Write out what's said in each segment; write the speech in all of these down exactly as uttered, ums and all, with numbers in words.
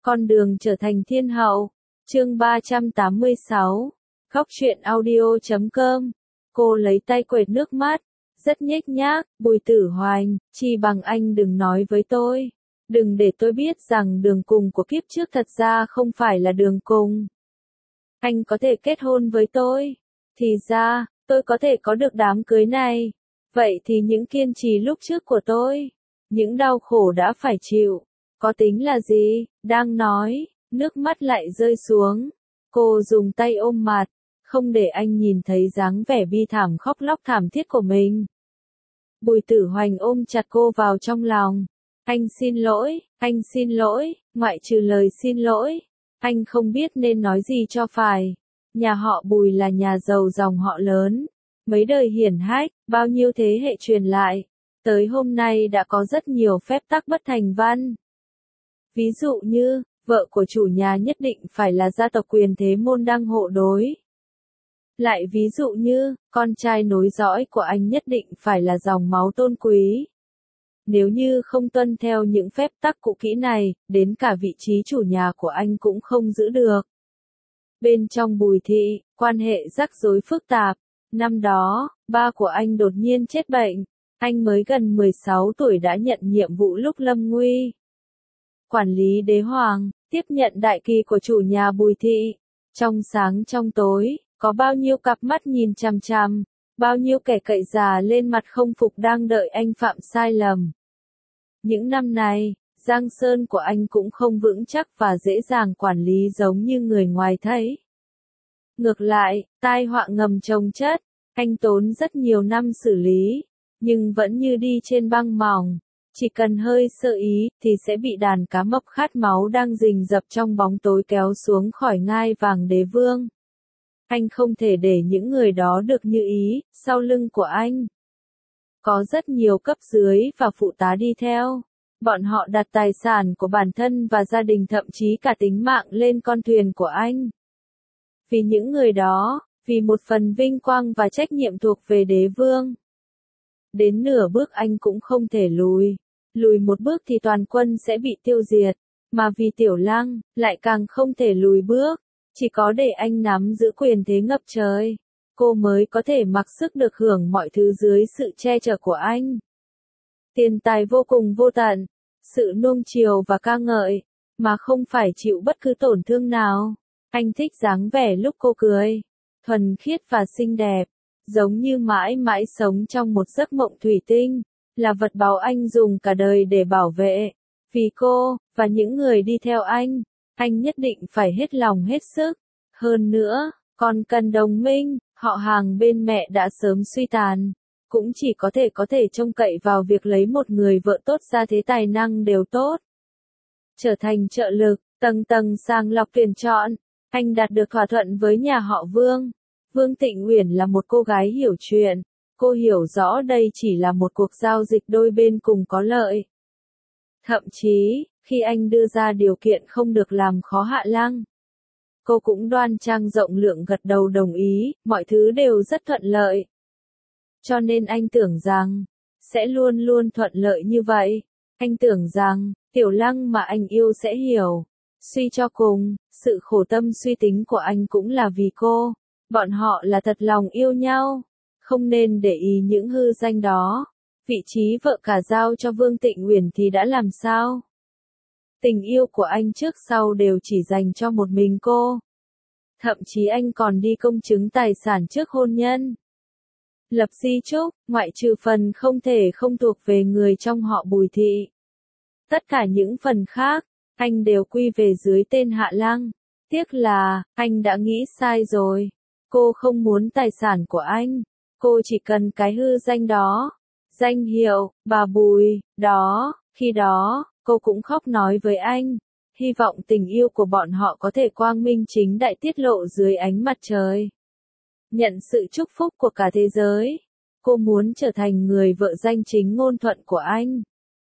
Con đường trở thành thiên hậu. Chương ba trăm tám mươi sáu. Góc truyện audio chấm com. Cô lấy tay quệt nước mắt, rất nhếch nhác, Bùi Tử Hoành, chi bằng anh đừng nói với tôi. Đừng để tôi biết rằng đường cùng của kiếp trước thật ra không phải là đường cùng. Anh có thể kết hôn với tôi. Thì ra, tôi có thể có được đám cưới này. Vậy thì những kiên trì lúc trước của tôi, những đau khổ đã phải chịu, có tính là gì? Đang nói, nước mắt lại rơi xuống. Cô dùng tay ôm mặt, không để anh nhìn thấy dáng vẻ bi thảm khóc lóc thảm thiết của mình. Bùi Tử Hoành ôm chặt cô vào trong lòng. Anh xin lỗi, anh xin lỗi, ngoại trừ lời xin lỗi, anh không biết nên nói gì cho phải. Nhà họ Bùi là nhà giàu dòng họ lớn, mấy đời hiển hách, bao nhiêu thế hệ truyền lại, tới hôm nay đã có rất nhiều phép tắc bất thành văn. Ví dụ như, vợ của chủ nhà nhất định phải là gia tộc quyền thế môn đăng hộ đối. Lại ví dụ như, con trai nối dõi của anh nhất định phải là dòng máu tôn quý. Nếu như không tuân theo những phép tắc cũ kỹ này, đến cả vị trí chủ nhà của anh cũng không giữ được. Bên trong Bùi thị, quan hệ rắc rối phức tạp. Năm đó, ba của anh đột nhiên chết bệnh. Anh mới gần mười sáu tuổi đã nhận nhiệm vụ lúc lâm nguy. Quản lý đế hoàng, tiếp nhận đại kỳ của chủ nhà Bùi thị. Trong sáng trong tối, có bao nhiêu cặp mắt nhìn chằm chằm, bao nhiêu kẻ cậy già lên mặt không phục đang đợi anh phạm sai lầm. Những năm này, Giang Sơn của anh cũng không vững chắc và dễ dàng quản lý giống như người ngoài thấy. Ngược lại, tai họa ngầm chồng chất, anh tốn rất nhiều năm xử lý, nhưng vẫn như đi trên băng mỏng. Chỉ cần hơi sơ ý, thì sẽ bị đàn cá mập khát máu đang rình rập trong bóng tối kéo xuống khỏi ngai vàng đế vương. Anh không thể để những người đó được như ý. Sau lưng của anh có rất nhiều cấp dưới và phụ tá đi theo. Bọn họ đặt tài sản của bản thân và gia đình, thậm chí cả tính mạng lên con thuyền của anh. Vì những người đó, vì một phần vinh quang và trách nhiệm thuộc về đế vương. Đến nửa bước anh cũng không thể lùi. Lùi một bước thì toàn quân sẽ bị tiêu diệt. Mà vì Tiểu Lăng, lại càng không thể lùi bước. Chỉ có để anh nắm giữ quyền thế ngập trời, cô mới có thể mặc sức được hưởng mọi thứ dưới sự che chở của anh. Tiền tài vô cùng vô tận, sự nuông chiều và ca ngợi, mà không phải chịu bất cứ tổn thương nào. Anh thích dáng vẻ lúc cô cười, thuần khiết và xinh đẹp, giống như mãi mãi sống trong một giấc mộng thủy tinh, là vật báu anh dùng cả đời để bảo vệ. Vì cô, và những người đi theo anh, anh nhất định phải hết lòng hết sức. Hơn nữa, còn cần đồng minh, họ hàng bên mẹ đã sớm suy tàn. Cũng chỉ có thể có thể trông cậy vào việc lấy một người vợ tốt ra thế tài năng đều tốt. Trở thành trợ lực, tầng tầng sàng lọc tuyển chọn, anh đạt được thỏa thuận với nhà họ Vương. Vương Tịnh Uyển là một cô gái hiểu chuyện. Cô hiểu rõ đây chỉ là một cuộc giao dịch đôi bên cùng có lợi. Thậm chí, khi anh đưa ra điều kiện không được làm khó Hạ Lăng, cô cũng đoan trang rộng lượng gật đầu đồng ý, mọi thứ đều rất thuận lợi. Cho nên anh tưởng rằng, sẽ luôn luôn thuận lợi như vậy. Anh tưởng rằng, Tiểu Lăng mà anh yêu sẽ hiểu. Suy cho cùng, sự khổ tâm suy tính của anh cũng là vì cô. Bọn họ là thật lòng yêu nhau. Không nên để ý những hư danh đó. Vị trí vợ cả giao cho Vương Tịnh Uyển thì đã làm sao? Tình yêu của anh trước sau đều chỉ dành cho một mình cô. Thậm chí anh còn đi công chứng tài sản trước hôn nhân. Lập di chúc, ngoại trừ phần không thể không thuộc về người trong họ Bùi thị. Tất cả những phần khác, anh đều quy về dưới tên Hạ Lăng. Tiếc là, anh đã nghĩ sai rồi. Cô không muốn tài sản của anh. Cô chỉ cần cái hư danh đó. Danh hiệu, bà Bùi, đó, khi đó, cô cũng khóc nói với anh. Hy vọng tình yêu của bọn họ có thể quang minh chính đại tiết lộ dưới ánh mặt trời. Nhận sự chúc phúc của cả thế giới. Cô muốn trở thành người vợ danh chính ngôn thuận của anh.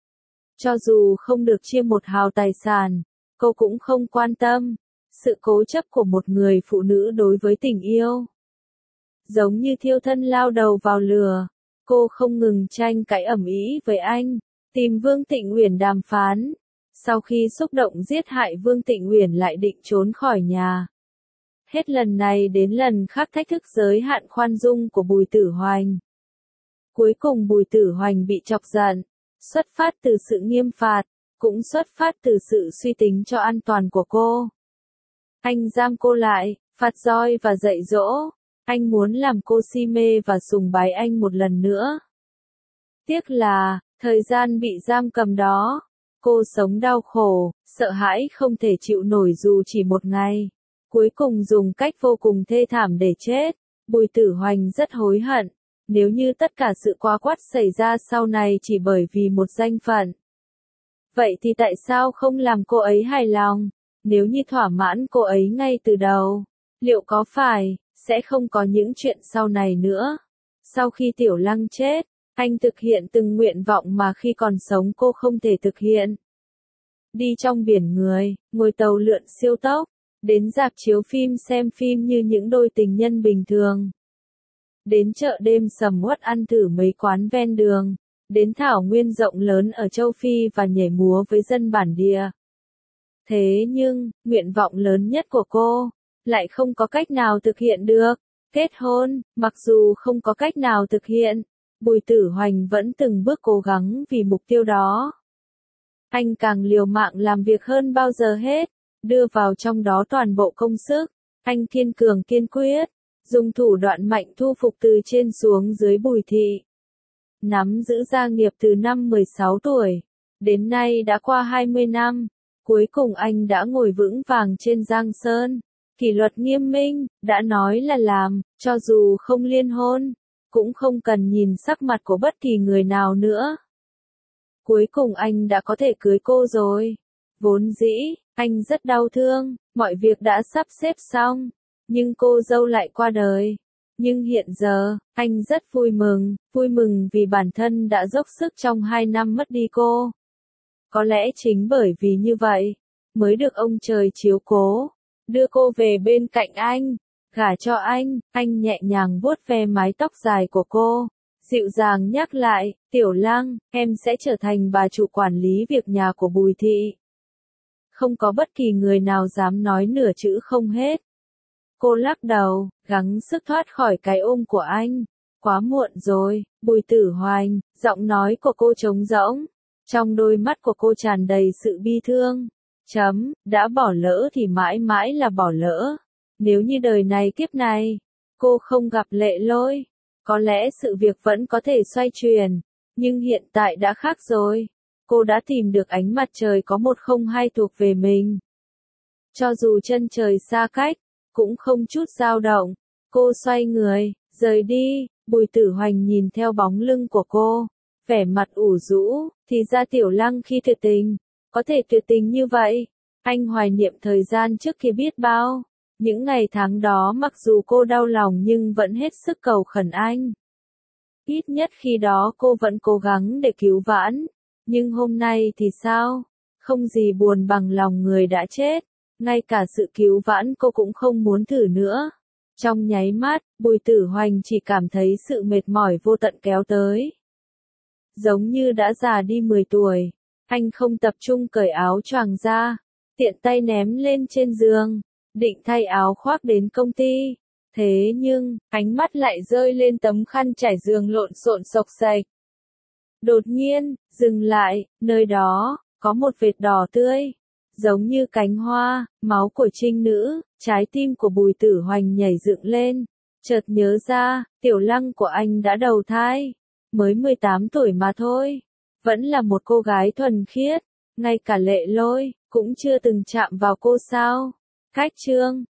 Cho dù không được chia một hào tài sản, cô cũng không quan tâm. Sự cố chấp của một người phụ nữ đối với tình yêu, giống như thiêu thân lao đầu vào lửa. Cô không ngừng tranh cãi ầm ĩ với anh, tìm Vương Tịnh Uyển đàm phán. Sau khi xúc động giết hại Vương Tịnh Uyển lại định trốn khỏi nhà. Hết lần này đến lần khác thách thức giới hạn khoan dung của Bùi Tử Hoành. Cuối cùng Bùi Tử Hoành bị chọc giận, xuất phát từ sự nghiêm phạt, cũng xuất phát từ sự suy tính cho an toàn của cô. Anh giam cô lại, phạt roi và dạy dỗ, anh muốn làm cô si mê và sùng bái anh một lần nữa. Tiếc là, thời gian bị giam cầm đó, cô sống đau khổ, sợ hãi không thể chịu nổi dù chỉ một ngày. Cuối cùng dùng cách vô cùng thê thảm để chết. Bùi Tử Hoành rất hối hận. Nếu như tất cả sự quá quắt xảy ra sau này chỉ bởi vì một danh phận. Vậy thì tại sao không làm cô ấy hài lòng? Nếu như thỏa mãn cô ấy ngay từ đầu, liệu có phải, sẽ không có những chuyện sau này nữa? Sau khi Tiểu Lăng chết, anh thực hiện từng nguyện vọng mà khi còn sống cô không thể thực hiện. Đi trong biển người, ngồi tàu lượn siêu tốc, đến rạp chiếu phim xem phim như những đôi tình nhân bình thường. Đến chợ đêm sầm uất ăn thử mấy quán ven đường, đến thảo nguyên rộng lớn ở châu Phi và nhảy múa với dân bản địa. Thế nhưng, nguyện vọng lớn nhất của cô, lại không có cách nào thực hiện được. Kết hôn, mặc dù không có cách nào thực hiện, Bùi Tử Hoành vẫn từng bước cố gắng vì mục tiêu đó. Anh càng liều mạng làm việc hơn bao giờ hết, đưa vào trong đó toàn bộ công sức. Anh kiên cường kiên quyết, dùng thủ đoạn mạnh thu phục từ trên xuống dưới Bùi thị. Nắm giữ gia nghiệp từ năm mười sáu tuổi, đến nay đã qua hai mươi năm, cuối cùng anh đã ngồi vững vàng trên Giang Sơn. Kỷ luật nghiêm minh, đã nói là làm, cho dù không liên hôn, cũng không cần nhìn sắc mặt của bất kỳ người nào nữa. Cuối cùng anh đã có thể cưới cô rồi. Vốn dĩ, anh rất đau thương, mọi việc đã sắp xếp xong, nhưng cô dâu lại qua đời. Nhưng hiện giờ, anh rất vui mừng, vui mừng vì bản thân đã dốc sức trong hai năm mất đi cô. Có lẽ chính bởi vì như vậy, mới được ông trời chiếu cố, đưa cô về bên cạnh anh, gả cho anh. Anh nhẹ nhàng vuốt ve mái tóc dài của cô, dịu dàng nhắc lại, Tiểu Lăng, em sẽ trở thành bà chủ quản lý việc nhà của Bùi thị. Không có bất kỳ người nào dám nói nửa chữ không hết. Cô lắc đầu, gắng sức thoát khỏi cái ôm của anh. Quá muộn rồi, Bùi Tử Hoành, giọng nói của cô trống rỗng. Trong đôi mắt của cô tràn đầy sự bi thương. Chấm, đã bỏ lỡ thì mãi mãi là bỏ lỡ. Nếu như đời này kiếp này, cô không gặp Lệ Lôi, có lẽ sự việc vẫn có thể xoay chuyển. Nhưng hiện tại đã khác rồi. Cô đã tìm được ánh mặt trời có một không hai thuộc về mình. Cho dù chân trời xa cách, cũng không chút dao động. Cô xoay người, rời đi. Bùi Tử Hoành nhìn theo bóng lưng của cô, vẻ mặt ủ rũ. Thì ra Tiểu Lăng khi tuyệt tình, có thể tuyệt tình như vậy. Anh hoài niệm thời gian trước kia biết bao. Những ngày tháng đó mặc dù cô đau lòng nhưng vẫn hết sức cầu khẩn anh. Ít nhất khi đó cô vẫn cố gắng để cứu vãn. Nhưng hôm nay thì sao? Không gì buồn bằng lòng người đã chết. Ngay cả sự cứu vãn cô cũng không muốn thử nữa. Trong nháy mắt, Bùi Tử Hoành chỉ cảm thấy sự mệt mỏi vô tận kéo tới. Giống như đã già đi mười tuổi. Anh không tập trung cởi áo choàng ra, tiện tay ném lên trên giường, định thay áo khoác đến công ty. Thế nhưng, ánh mắt lại rơi lên tấm khăn trải giường lộn xộn xộc xệch. Đột nhiên, dừng lại, nơi đó, có một vệt đỏ tươi, giống như cánh hoa, máu của trinh nữ. Trái tim của Bùi Tử Hoành nhảy dựng lên, chợt nhớ ra, Tiểu Lăng của anh đã đầu thai, mới mười tám tuổi mà thôi, vẫn là một cô gái thuần khiết, ngay cả Lệ Lôi cũng chưa từng chạm vào cô sao. Cách chương